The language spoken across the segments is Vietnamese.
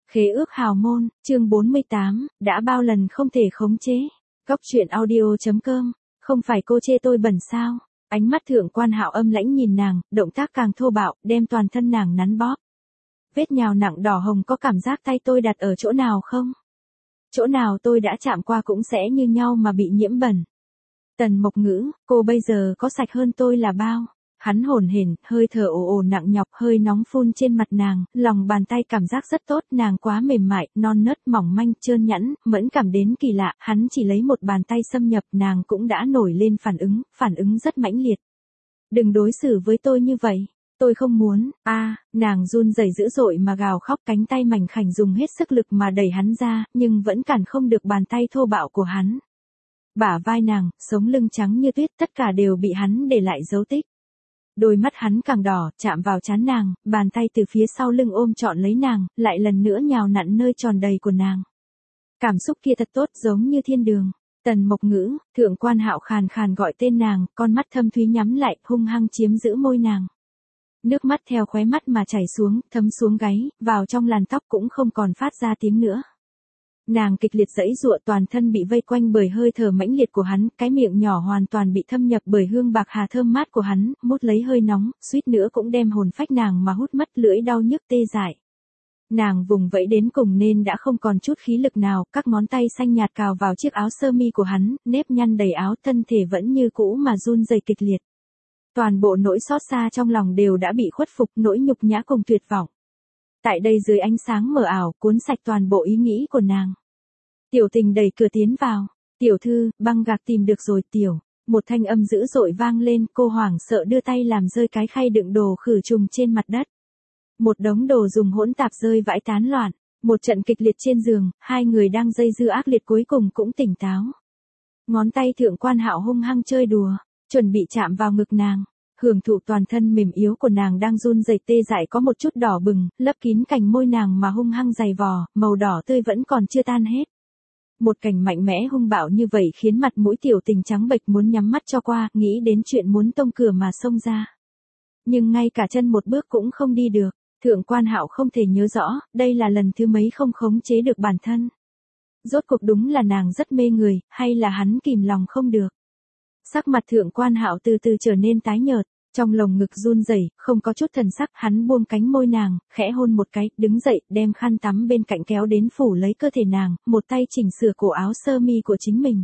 Khế ước hào môn, chương 48, đã bao lần không thể khống chế. Góc truyện audio.com, không phải cô chê tôi bẩn sao? Ánh mắt Thượng Quan Hạo âm lãnh nhìn nàng, động tác càng thô bạo, đem toàn thân nàng nắn bóp. Vết nhào nặng đỏ hồng có cảm giác tay tôi đặt ở chỗ nào không? Chỗ nào tôi đã chạm qua cũng sẽ như nhau mà bị nhiễm bẩn. Tần Mộc Ngữ, cô bây giờ có sạch hơn tôi là bao? Hắn hổn hển, hơi thở ồ ồ nặng nhọc, hơi nóng phun trên mặt nàng, lòng bàn tay cảm giác rất tốt, nàng quá mềm mại, non nớt, mỏng manh, trơn nhẵn, mẫn cảm đến kỳ lạ, hắn chỉ lấy một bàn tay xâm nhập, nàng cũng đã nổi lên phản ứng rất mãnh liệt. Đừng đối xử với tôi như vậy, tôi không muốn, nàng run rẩy dữ dội mà gào khóc, cánh tay mảnh khảnh dùng hết sức lực mà đẩy hắn ra, nhưng vẫn cản không được bàn tay thô bạo của hắn. Bả vai nàng, sống lưng trắng như tuyết, tất cả đều bị hắn để lại dấu tích. Đôi mắt hắn càng đỏ, chạm vào trán nàng, bàn tay từ phía sau lưng ôm trọn lấy nàng, lại lần nữa nhào nặn nơi tròn đầy của nàng. Cảm xúc kia thật tốt, giống như thiên đường. Tần Mộc Ngữ, Thượng Quan Hạo khàn khàn gọi tên nàng, con mắt thâm thúy nhắm lại, hung hăng chiếm giữ môi nàng. Nước mắt theo khóe mắt mà chảy xuống, thấm xuống gáy, vào trong làn tóc cũng không còn phát ra tiếng nữa. Nàng kịch liệt giãy giụa, toàn thân bị vây quanh bởi hơi thở mãnh liệt của hắn, cái miệng nhỏ hoàn toàn bị thâm nhập bởi hương bạc hà thơm mát của hắn, mút lấy hơi nóng, suýt nữa cũng đem hồn phách nàng mà hút mất, lưỡi đau nhức tê dại. Nàng vùng vẫy đến cùng nên đã không còn chút khí lực nào, các ngón tay xanh nhạt cào vào chiếc áo sơ mi của hắn, nếp nhăn đầy áo, thân thể vẫn như cũ mà run rẩy kịch liệt. Toàn bộ nỗi xót xa trong lòng đều đã bị khuất phục, nỗi nhục nhã cùng tuyệt vọng. Tại đây dưới ánh sáng mờ ảo, cuốn sạch toàn bộ ý nghĩ của nàng. Tiểu Tình đẩy cửa tiến vào. Tiểu thư, băng gạc tìm được rồi tiểu. Một thanh âm dữ dội vang lên, cô hoảng sợ đưa tay làm rơi cái khay đựng đồ khử trùng trên mặt đất. Một đống đồ dùng hỗn tạp rơi vãi tán loạn. Một trận kịch liệt trên giường, hai người đang dây dưa ác liệt cuối cùng cũng tỉnh táo. Ngón tay Thượng Quan Hạo hung hăng chơi đùa, chuẩn bị chạm vào ngực nàng. Hưởng thụ toàn thân mềm yếu của nàng đang run rẩy tê dại có một chút đỏ bừng, lấp kín cành môi nàng mà hung hăng giày vò, màu đỏ tươi vẫn còn chưa tan hết. Một cảnh mạnh mẽ hung bạo như vậy khiến mặt mũi Tiểu Tình trắng bệch, muốn nhắm mắt cho qua, nghĩ đến chuyện muốn tông cửa mà xông ra. Nhưng ngay cả chân một bước cũng không đi được, Thượng Quan Hạo không thể nhớ rõ, đây là lần thứ mấy không khống chế được bản thân. Rốt cuộc đúng là nàng rất mê người, hay là hắn kìm lòng không được. Sắc mặt Thượng Quan Hạo từ từ trở nên tái nhợt, trong lồng ngực run rẩy, không có chút thần sắc, hắn buông cánh môi nàng, khẽ hôn một cái, đứng dậy, đem khăn tắm bên cạnh kéo đến phủ lấy cơ thể nàng, một tay chỉnh sửa cổ áo sơ mi của chính mình.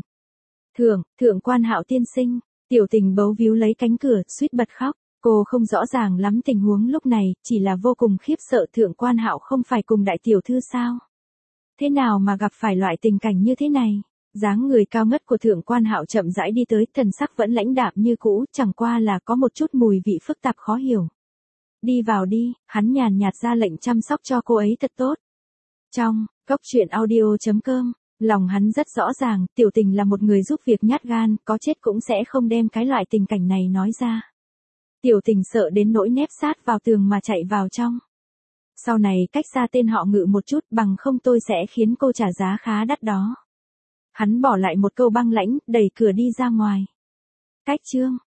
Thượng Quan Hạo tiên sinh, Tiểu Tình bấu víu lấy cánh cửa, suýt bật khóc. Cô không rõ ràng lắm tình huống lúc này, chỉ là vô cùng khiếp sợ. Thượng Quan Hạo không phải cùng đại tiểu thư sao? Thế nào mà gặp phải loại tình cảnh như thế này? Dáng người cao ngất của Thượng Quan Hạo chậm rãi đi tới, thần sắc vẫn lãnh đạm như cũ, chẳng qua là có một chút mùi vị phức tạp khó hiểu. Đi vào đi, hắn nhàn nhạt ra lệnh chăm sóc cho cô ấy thật tốt. Trong góc truyện audio.com, lòng hắn rất rõ ràng, Tiểu Tình là một người giúp việc nhát gan, có chết cũng sẽ không đem cái loại tình cảnh này nói ra. Tiểu Tình sợ đến nỗi nép sát vào tường mà chạy vào trong. Sau này cách xa tên họ Ngự một chút, bằng không tôi sẽ khiến cô trả giá khá đắt đó. Hắn bỏ lại một câu băng lãnh, đẩy cửa đi ra ngoài. Cách chương